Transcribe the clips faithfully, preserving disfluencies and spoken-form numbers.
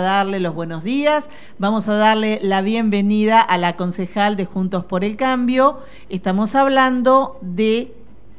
darle los buenos días, vamos a darle la bienvenida a la concejal de Juntos por el Cambio. Estamos hablando de...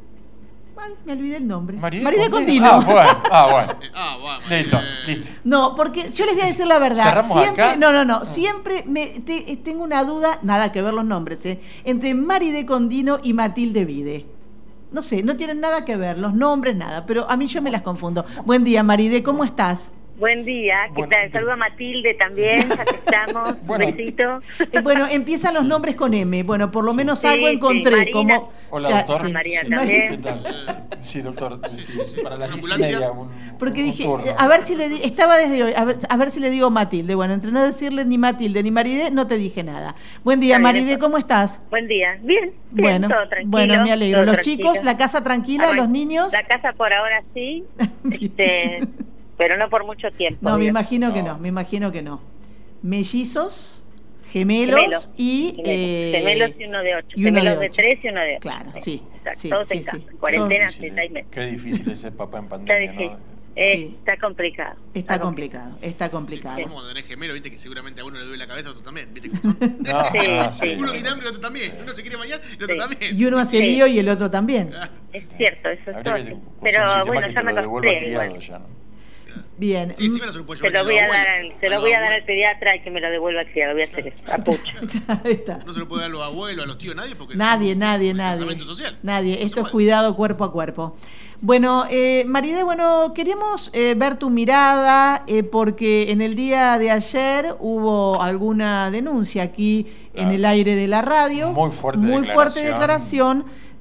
Ay, me olvidé el nombre. Maride, Maride Condino. Condino. Ah, bueno, ah, bueno. Ah, bueno. Listo, Eh, listo. No, porque yo les voy a decir la verdad. ¿Cerramos Siempre, acá? no, no, no. Siempre me, te, tengo una duda, nada que ver los nombres, ¿eh? entre Maride Condino y Matilde Vide. No sé, no tienen nada que ver, los nombres, nada, pero a mí yo me las confundo. Buen día, Maride, ¿cómo estás? Buen día, ¿qué Buen- tal? Saludo a Matilde también, ya que estamos, Bueno. un besito. Eh, bueno, empiezan los nombres con M. Bueno, por lo Sí. menos Sí, algo sí, encontré. Marina. Como... Hola, Ya, doctor. sí. María Sí, también. ¿qué tal? Sí, doctor. Sí, para las ¿Una diez y ambulancia? media, un, Porque un dije, turno. eh, a ver si le di, estaba desde hoy, a ver, a ver si le digo Matilde. Bueno, entre no decirle ni Matilde ni Maride, no te dije nada. Buen día, Está bien, Maride, eso. ¿cómo estás? Buen día, bien, bien, Bueno, todo tranquilo. bueno, me alegro. todo Los tranquilo. chicos, la casa tranquila, Arran- los niños. La casa por ahora sí, Bien. este, pero no por mucho tiempo. No, me digo. imagino que No. no, me imagino que no. Mellizos, gemelos, Gemelos, y... Gemelos, eh, gemelos y uno de ocho, y uno gemelos de de, ocho. tres y uno de ocho. Claro, sí, Exacto, sí, todos sí, en casa, sí. cuarentena Qué hace difícil, seis meses. Qué difícil es ser papá en Está pandemia, difícil, ¿no? Eh, Sí. está complicado. Está complicado, está complicado. Como cuando tenés gemelo, viste que seguramente a uno le duele la cabeza, a otro también. ¿Viste cómo son? No, Sí, no, sí. Uno tiene hambre, el otro también. Uno se quiere bañar, el otro Sí. también. Y uno hace Sí. lío y el otro también. Ah, Es cierto, eso es Habría todo. que usar Pero un sistema bueno, que ya te me lo devuelva acostumbré criado igual. ya, ¿no? Bien. Sí, encima no se lo puede Se llevar lo ni voy a al dar, abuelo, al- se lo al voy a dar abuelo. al pediatra y que me lo devuelva al criado. Voy a hacer eso, a pucho. Ahí está. No se lo puede dar a los abuelos, a los tíos, nadie, porque Nadie, no- nadie, es nadie. aislamiento social. Nadie. No se Esto es puede. cuidado cuerpo a cuerpo. Bueno, eh, Maride, bueno, queríamos eh, ver tu mirada eh, porque en el día de ayer hubo alguna denuncia aquí en Ah, el aire de la radio. muy fuerte muy fuerte declaración. declaración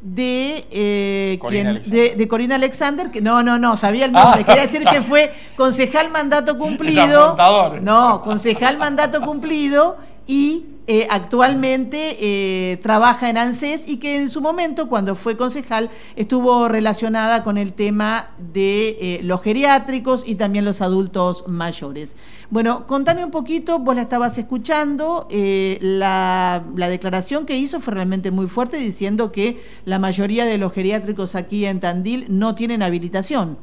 de, eh, Corina quien- Alexander. de, de Corina Alexander, que no, no, no, sabía el nombre, Ah. quería decir que fue concejal mandato cumplido. Los montadores. No, concejal mandato cumplido y eh, actualmente eh, trabaja en ANSES y que en su momento, cuando fue concejal, estuvo relacionada con el tema de eh, los geriátricos y también los adultos mayores. Bueno, contame un poquito, vos la estabas escuchando, eh, la, la declaración que hizo fue realmente muy fuerte, diciendo que la mayoría de los geriátricos aquí en Tandil no tienen habilitación.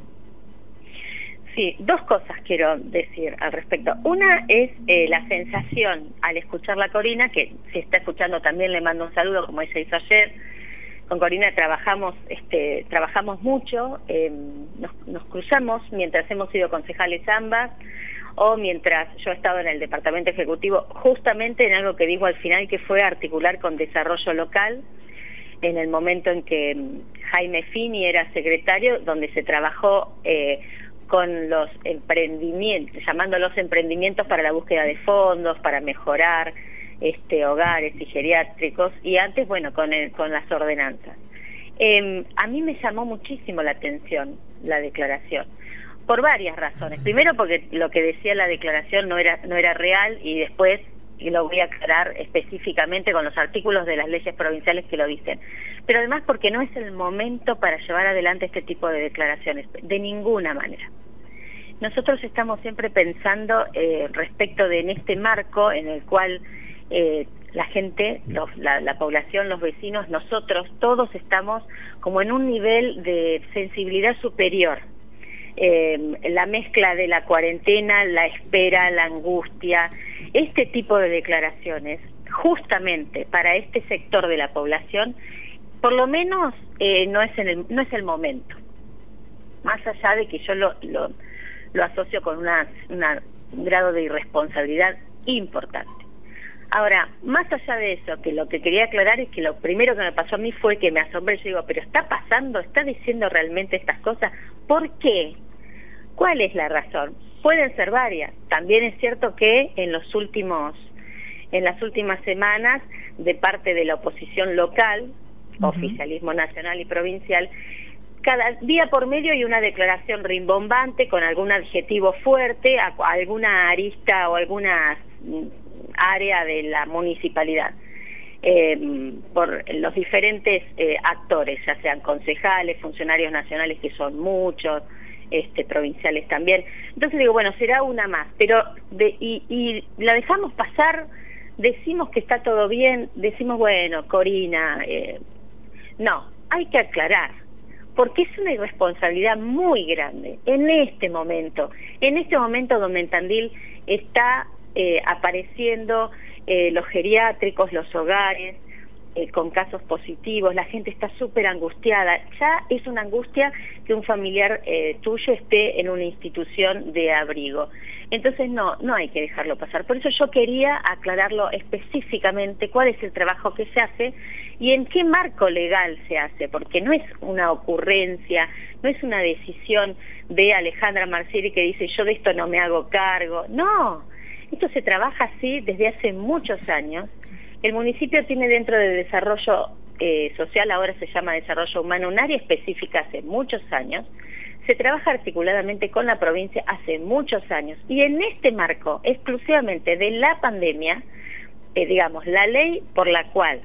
Sí, dos cosas quiero decir al respecto. Una es eh, la sensación al escuchar la Corina, que si está escuchando también le mando un saludo como ella hizo ayer. Con Corina trabajamos este, trabajamos mucho, eh, nos, nos cruzamos mientras hemos sido concejales ambas o mientras yo he estado en el departamento ejecutivo, justamente en algo que digo al final, que fue articular con desarrollo local, en el momento en que Jaime Fini era secretario, donde se trabajó eh, con los emprendimientos, llamándolos emprendimientos para la búsqueda de fondos, para mejorar este, hogares y geriátricos, y antes, bueno, con, el, con las ordenanzas. Eh, a mí me llamó muchísimo la atención la declaración, por varias razones. Primero, porque lo que decía la declaración no era, no era real, y después, y lo voy a aclarar específicamente con los artículos de las leyes provinciales que lo dicen. Pero además porque no es el momento para llevar adelante este tipo de declaraciones, de ninguna manera. Nosotros estamos siempre pensando eh, respecto de en este marco en el cual eh, la gente, los, la, la población, los vecinos, nosotros, todos estamos como en un nivel de sensibilidad superior. Eh, la mezcla de la cuarentena, la espera, la angustia, este tipo de declaraciones, justamente para este sector de la población, por lo menos eh, no es en el, no es el momento. Más allá de que yo lo, lo, lo asocio con una, una, un grado de irresponsabilidad importante. Ahora, más allá de eso, que lo que quería aclarar es que lo primero que me pasó a mí fue que me asombré. Yo digo, pero ¿está pasando? ¿Está diciendo realmente estas cosas? ¿Por qué? ¿Cuál es la razón? Pueden ser varias. También es cierto que en los últimos, en las últimas semanas, de parte de la oposición local, uh-huh, oficialismo nacional y provincial, cada día por medio hay una declaración rimbombante con algún adjetivo fuerte, a, a alguna arista o alguna área de la municipalidad, eh, por los diferentes eh, actores, ya sean concejales, funcionarios nacionales, que son muchos, este, provinciales también. Entonces digo, bueno, será una más, pero de, y, y la dejamos pasar, decimos que está todo bien, decimos, bueno, Corina, eh, no, hay que aclarar, porque es una irresponsabilidad muy grande en este momento, en este momento donde en Tandil está eh, apareciendo eh, los geriátricos, los hogares, eh, con casos positivos, la gente está súper angustiada, ya es una angustia que un familiar eh, tuyo esté en una institución de abrigo. Entonces no, no hay que dejarlo pasar. Por eso yo quería aclararlo específicamente cuál es el trabajo que se hace y en qué marco legal se hace, porque no es una ocurrencia, no es una decisión de Alejandra Marsieri que dice yo de esto no me hago cargo. No, esto se trabaja así desde hace muchos años. El municipio tiene dentro del desarrollo eh, social, ahora se llama desarrollo humano, un área específica hace muchos años. Se trabaja articuladamente con la provincia hace muchos años y en este marco exclusivamente de la pandemia, eh, digamos, la ley por la cual,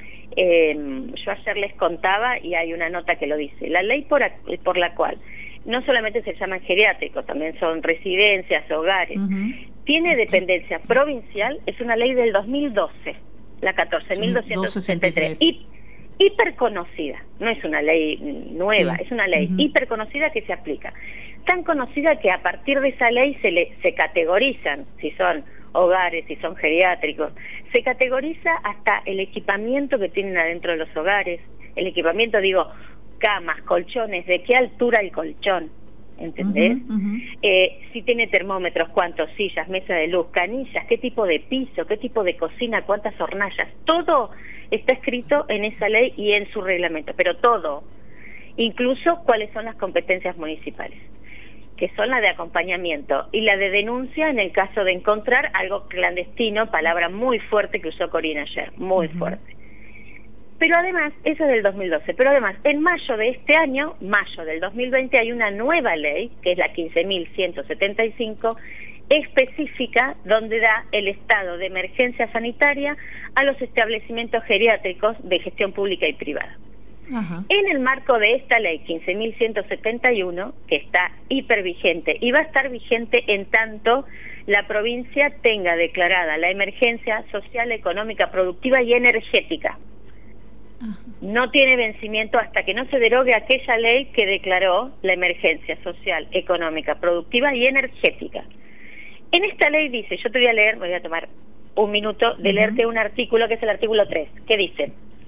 eh, yo ayer les contaba y hay una nota que lo dice, la ley por, por la cual no solamente se llaman geriátricos, también son residencias, hogares, uh-huh. tiene dependencia provincial, es una ley del dos mil doce, la catorce mil doscientos sesenta y tres, y hiperconocida, no es una ley nueva, sí. es una ley uh-huh. hiperconocida que se aplica. Tan conocida que a partir de esa ley se, le, se categorizan, si son hogares, si son geriátricos, se categoriza hasta el equipamiento que tienen adentro de los hogares. El equipamiento, digo, camas, colchones, de qué altura el colchón, ¿entendés? Uh-huh, uh-huh. Eh, si tiene termómetros, cuántas sillas, mesa de luz, canillas, qué tipo de piso, qué tipo de cocina, cuántas hornallas, todo está escrito en esa ley y en su reglamento, pero todo, incluso cuáles son las competencias municipales, que son la de acompañamiento y la de denuncia en el caso de encontrar algo clandestino, palabra muy fuerte que usó Corina ayer, muy uh-huh. fuerte. Pero además, eso es del dos mil doce, pero además, en mayo de este año, mayo del dos mil veinte, hay una nueva ley, que es la quince mil ciento setenta y cinco, específica, donde da el estado de emergencia sanitaria a los establecimientos geriátricos de gestión pública y privada. Ajá. En el marco de esta ley quince mil ciento setenta y uno, que está hipervigente y va a estar vigente en tanto la provincia tenga declarada la emergencia social, económica, productiva y energética. Ajá. No tiene vencimiento hasta que no se derogue aquella ley que declaró la emergencia social, económica, productiva y energética. En esta ley dice, yo te voy a leer, me voy a tomar un minuto de uh-huh. leerte un artículo que es el artículo tres, que dice: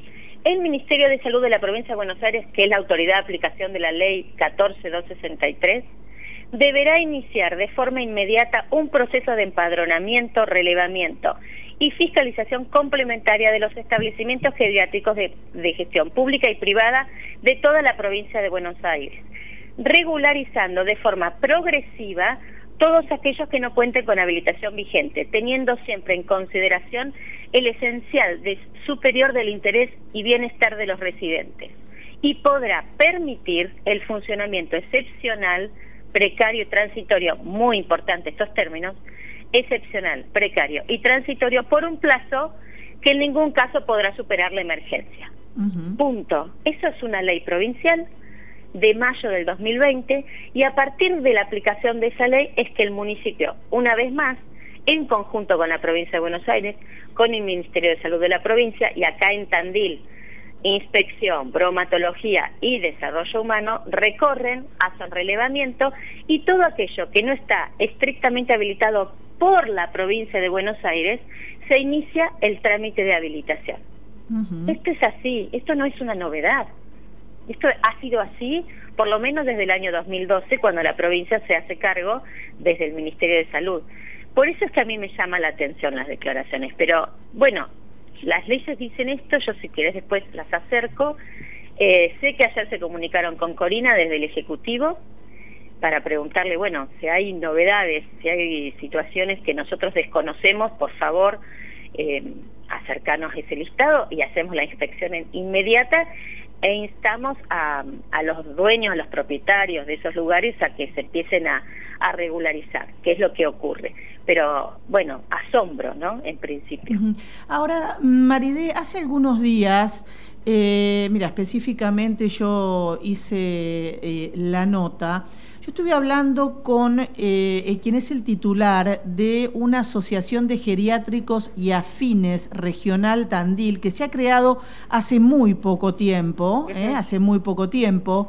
el Ministerio de Salud de la Provincia de Buenos Aires, que es la autoridad de aplicación de la ley catorce mil doscientos sesenta y tres, deberá iniciar de forma inmediata un proceso de empadronamiento, relevamiento y fiscalización complementaria de los establecimientos geriátricos de, de gestión pública y privada de toda la provincia de Buenos Aires, regularizando de forma progresiva todos aquellos que no cuenten con habilitación vigente, teniendo siempre en consideración el esencial de, superior del interés y bienestar de los residentes, y podrá permitir el funcionamiento excepcional, precario y transitorio, muy importante estos términos, excepcional, precario y transitorio por un plazo que en ningún caso podrá superar la emergencia. Uh-huh. Punto. Eso es una ley provincial de mayo del dos mil veinte y a partir de la aplicación de esa ley es que el municipio, una vez más, en conjunto con la provincia de Buenos Aires, con el Ministerio de Salud de la provincia y acá en Tandil, Inspección, Bromatología y Desarrollo Humano, recorren, hacen relevamiento y todo aquello que no está estrictamente habilitado por la provincia de Buenos Aires, se inicia el trámite de habilitación. Uh-huh. Esto es así, esto no es una novedad. Esto ha sido así por lo menos desde el año dos mil doce, cuando la provincia se hace cargo desde el Ministerio de Salud. Por eso es que a mí me llama la atención las declaraciones, pero bueno, las leyes dicen esto, yo si quieres después las acerco. Eh, sé que ayer se comunicaron con Corina desde el Ejecutivo para preguntarle, bueno, si hay novedades, si hay situaciones que nosotros desconocemos, por favor, eh, acercarnos a ese listado y hacemos la inspección en, inmediata e instamos a, a los dueños, a los propietarios de esos lugares a que se empiecen a, a regularizar, qué es lo que ocurre. Pero, bueno, asombro, ¿no?, en principio. Uh-huh. Ahora, Maridé, hace algunos días, eh, mira, específicamente yo hice eh, la nota. Yo estuve hablando con eh, quien es el titular de una asociación de geriátricos y afines regional Tandil, que se ha creado hace muy poco tiempo, uh-huh. eh, hace muy poco tiempo,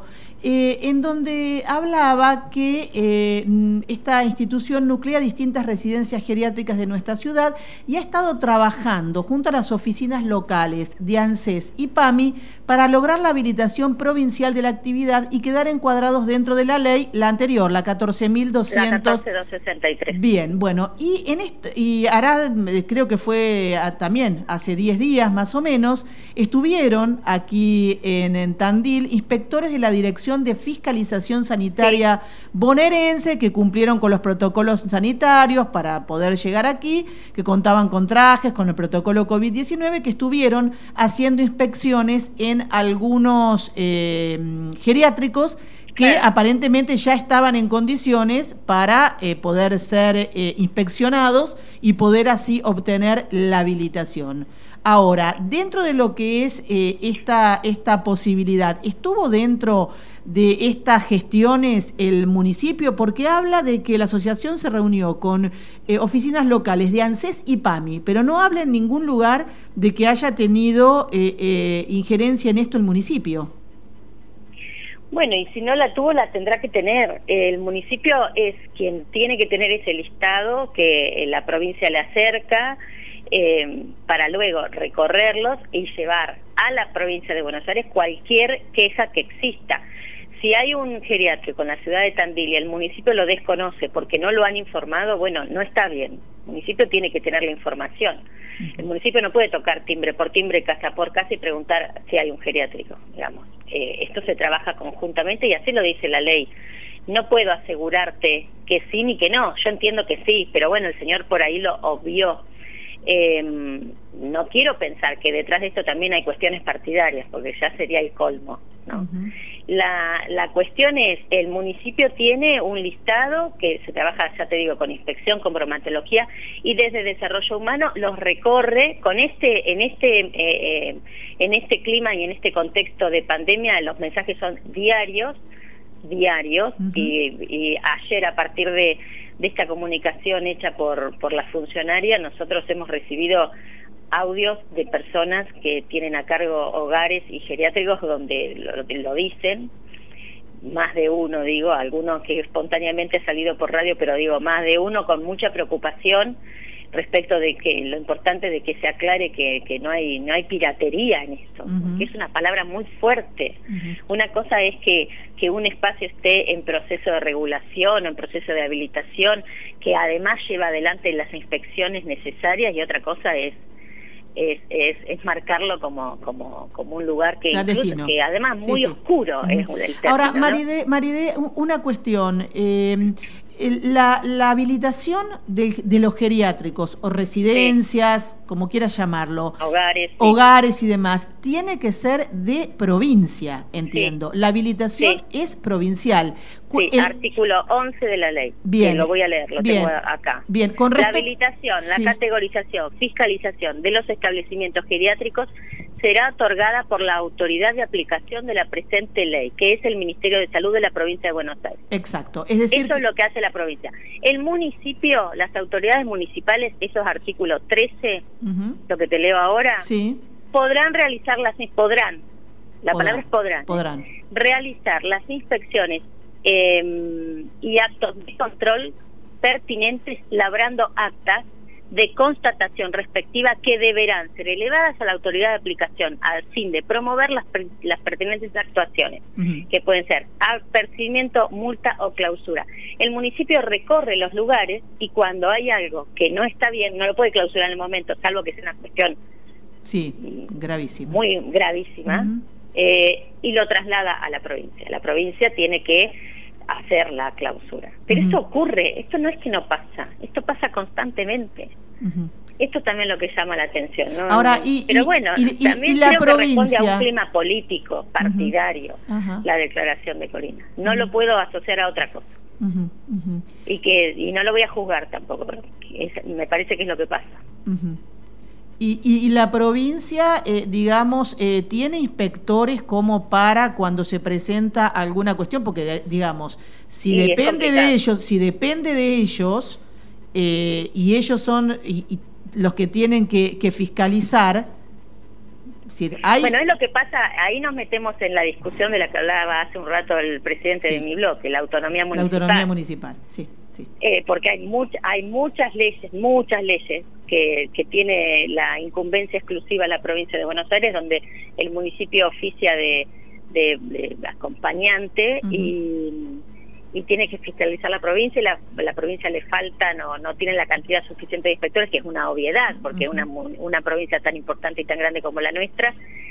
eh, en donde hablaba que eh, esta institución nuclea distintas residencias geriátricas de nuestra ciudad y ha estado trabajando junto a las oficinas locales de ANSES y PAMI para lograr la habilitación provincial de la actividad y quedar encuadrados dentro de la ley, la anterior, la catorce mil doscientos. La catorce mil doscientos sesenta y tres. Bien, bueno, y en esto, y hará, creo que fue a, también hace diez días más o menos, estuvieron aquí en, en Tandil inspectores de la Dirección de Fiscalización Sanitaria sí. bonaerense que cumplieron con los protocolos sanitarios para poder llegar aquí, que contaban con trajes, con el protocolo COVID diecinueve, que estuvieron haciendo inspecciones en algunos eh, geriátricos que claro. aparentemente ya estaban en condiciones para eh, poder ser eh, inspeccionados y poder así obtener la habilitación. Ahora, dentro de lo que es eh, esta, esta posibilidad, ¿estuvo dentro de estas gestiones el municipio? Porque habla de que la asociación se reunió con eh, oficinas locales de ANSES y PAMI, pero no habla en ningún lugar de que haya tenido eh, eh, injerencia en esto el municipio. Bueno, y si no la tuvo, la tendrá que tener. El municipio es quien tiene que tener ese listado que la provincia le acerca, Eh, para luego recorrerlos y llevar a la provincia de Buenos Aires cualquier queja que exista. Si hay un geriátrico en la ciudad de Tandil y el municipio lo desconoce porque no lo han informado, bueno, no está bien. El municipio tiene que tener la información. El municipio no puede tocar timbre por timbre, casa por casa y preguntar si hay un geriátrico, digamos. Eh, esto se trabaja conjuntamente y así lo dice la ley. No puedo asegurarte que sí ni que no. Yo entiendo que sí, pero bueno, el señor por ahí lo obvió. Eh, no quiero pensar que detrás de esto también hay cuestiones partidarias, porque ya sería el colmo, ¿no? Uh-huh. La, la cuestión es, el municipio tiene un listado que se trabaja, ya te digo, con inspección, con bromatología, y desde desarrollo humano los recorre con este, en este, eh, eh, en este clima y en este contexto de pandemia. Los mensajes son diarios, diarios, uh-huh. y, y ayer a partir de de esta comunicación hecha por, por la funcionaria, nosotros hemos recibido audios de personas que tienen a cargo hogares y geriátricos donde lo, lo dicen, más de uno, digo, algunos que espontáneamente ha salido por radio, pero digo, más de uno con mucha preocupación respecto de que lo importante de que se aclare que, que no hay no hay piratería en esto, uh-huh. que es una palabra muy fuerte. Uh-huh. Una cosa es que, que un espacio esté en proceso de regulación o en proceso de habilitación, que además lleva adelante las inspecciones necesarias, y otra cosa es es, es, es marcarlo como, como, como un lugar que, incluso, que además muy sí, sí. oscuro uh-huh. es el término. Ahora, Maride, ¿no? Maride, una cuestión. Eh, La, la habilitación de, de los geriátricos o residencias, sí. como quieras llamarlo, hogares, sí. hogares y demás, tiene que ser de provincia, entiendo. Sí. La habilitación sí. es provincial. Sí, el... artículo once de la ley. Bien. Que lo voy a leer, lo bien. tengo acá. Bien. Con respe... La habilitación, sí. la categorización, fiscalización de los establecimientos geriátricos será otorgada por la autoridad de aplicación de la presente ley, que es el Ministerio de Salud de la provincia de Buenos Aires. Exacto. Es decir, eso es lo que hace la provincia. El municipio, las autoridades municipales, esos artículos trece, uh-huh. lo que te leo ahora, sí. podrán realizar las podrán, la podrán, palabra es podrán, podrán, realizar las inspecciones eh, y actos de control pertinentes, labrando actas de constatación respectiva que deberán ser elevadas a la autoridad de aplicación al fin de promover las, las pertinentes actuaciones, uh-huh. que pueden ser apercibimiento, multa o clausura. El municipio recorre los lugares y cuando hay algo que no está bien, no lo puede clausurar en el momento, salvo que sea una cuestión sí, gravísima. muy gravísima, uh-huh. eh, y lo traslada a la provincia. La provincia tiene que hacer la clausura. Pero uh-huh. esto ocurre, esto no es que no pasa, esto pasa constantemente. Uh-huh. Esto también es lo que llama la atención, ¿no? Ahora, y, Pero y, bueno, y, también y la creo provincia... que responde a un clima político, partidario, uh-huh. la declaración de Corina. No uh-huh. lo puedo asociar a otra cosa. Uh-huh. Uh-huh. Y que y no lo voy a juzgar tampoco, pero es, me parece que es lo que pasa. Uh-huh. Y, y, y la provincia, eh, digamos, eh, ¿tiene inspectores como para cuando se presenta alguna cuestión? Porque, digamos, si sí, depende de ellos, si depende de ellos, eh, y ellos son y, y los que tienen que, que fiscalizar, Es decir, hay... Bueno, es lo que pasa, ahí nos metemos en la discusión de la que hablaba hace un rato el presidente Sí. de mi bloque, la autonomía la municipal. autonomía municipal, sí, sí. Eh, porque hay, much, hay muchas leyes, muchas leyes que, que tiene la incumbencia exclusiva la provincia de Buenos Aires, donde el municipio oficia de, de, de acompañante uh-huh. y, y tiene que fiscalizar la provincia, y la, la provincia le falta, no, no tiene la cantidad suficiente de inspectores, que es una obviedad, porque uh-huh. una, una provincia tan importante y tan grande como la nuestra,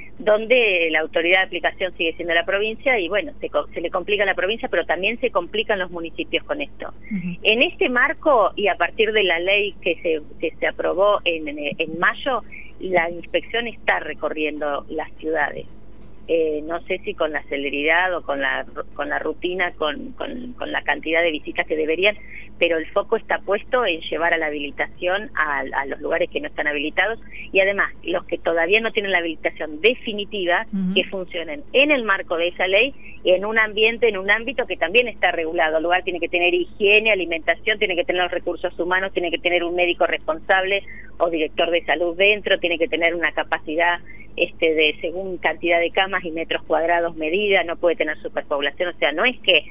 donde la autoridad de aplicación sigue siendo la provincia y bueno, se, se le complica a la provincia, pero también se complican los municipios con esto. Uh-huh. En este marco, y a partir de la ley que se, que se aprobó en, en, en mayo, la inspección está recorriendo las ciudades. Eh, no sé si con la celeridad o con la con la rutina, con, con, con la cantidad de visitas que deberían, pero el foco está puesto en llevar a la habilitación a, a los lugares que no están habilitados, y además los que todavía no tienen la habilitación definitiva, uh-huh. que funcionen en el marco de esa ley y en un ambiente, en un ámbito que también está regulado. El lugar tiene que tener higiene, alimentación, tiene que tener los recursos humanos, tiene que tener un médico responsable o director de salud dentro, tiene que tener una capacidad este de según cantidad de camas y metros cuadrados medida, no puede tener superpoblación, o sea, no es que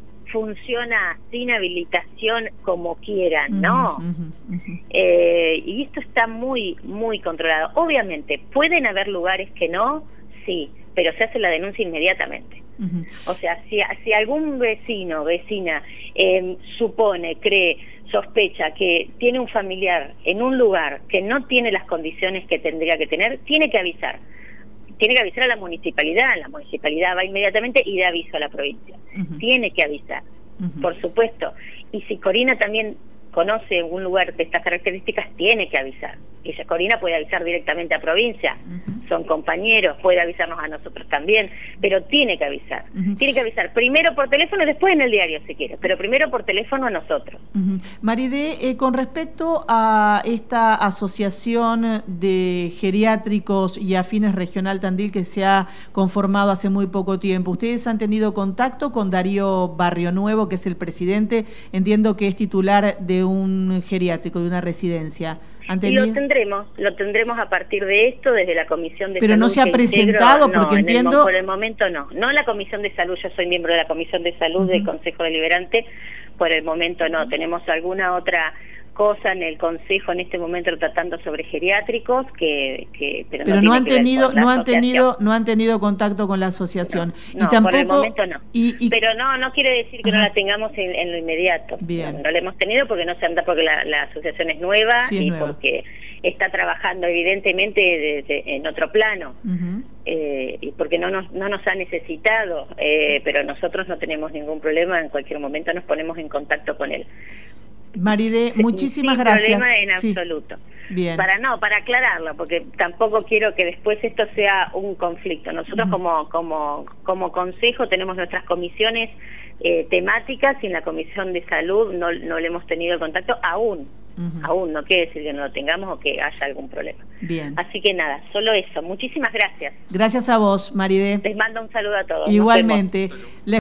funciona sin habilitación como quieran, no. Uh-huh, uh-huh. Eh, y esto está muy, muy controlado. Obviamente, ¿pueden haber lugares que no? Sí, pero se hace la denuncia inmediatamente. Uh-huh. O sea, si, si algún vecino, vecina, eh, supone, cree, sospecha que tiene un familiar en un lugar que no tiene las condiciones que tendría que tener, tiene que avisar. Tiene que avisar a la municipalidad, la municipalidad va inmediatamente y da aviso a la provincia. Uh-huh. Tiene que avisar, uh-huh. por supuesto. Y si Corina también conoce un lugar de estas características, tiene que avisar. Y ella, Corina, puede avisar directamente a provincia, uh-huh. son compañeros, puede avisarnos a nosotros también, pero tiene que avisar. Uh-huh. Tiene que avisar primero por teléfono y después en el diario si quiere, pero primero por teléfono a nosotros. Uh-huh. Maride, eh, con respecto a esta asociación de geriátricos y afines regional Tandil que se ha conformado hace muy poco tiempo, ¿ustedes han tenido contacto con Darío Barrio Nuevo, que es el presidente? Entiendo que es titular de un geriátrico, de una residencia. Y lo tendremos, lo tendremos a partir de esto desde la Comisión de Pero Salud. Pero no se ha presentado, integro, porque no, entiendo... El, por el momento no, no la Comisión de Salud, yo soy miembro de la Comisión de Salud uh-huh. del Consejo Deliberante, por el momento no, tenemos alguna otra cosa en el Consejo en este momento tratando sobre geriátricos que, que pero, pero no, no han tenido no han asociación. tenido no han tenido contacto con la asociación no, y no, tampoco por el momento no y, y... pero no no quiere decir que Ajá. no la tengamos en, en lo inmediato. Bien. No, no la hemos tenido porque no se anda porque la, la asociación es nueva sí, es y nueva. Porque está trabajando evidentemente de, de, en otro plano. Uh-huh. eh, y porque no nos no nos ha necesitado, eh, pero nosotros no tenemos ningún problema, en cualquier momento nos ponemos en contacto con él. Maride, muchísimas Sin gracias. problema en sí. absoluto. Bien. Para no, para aclararlo, porque tampoco quiero que después esto sea un conflicto. Nosotros uh-huh. como como como consejo tenemos nuestras comisiones eh, temáticas y en la Comisión de Salud no, no le hemos tenido el contacto aún. Uh-huh. Aún no quiere decir que no lo tengamos o que haya algún problema. Bien. Así que nada, solo eso. Muchísimas gracias. Gracias a vos, Maride. Les mando un saludo a todos. Igualmente.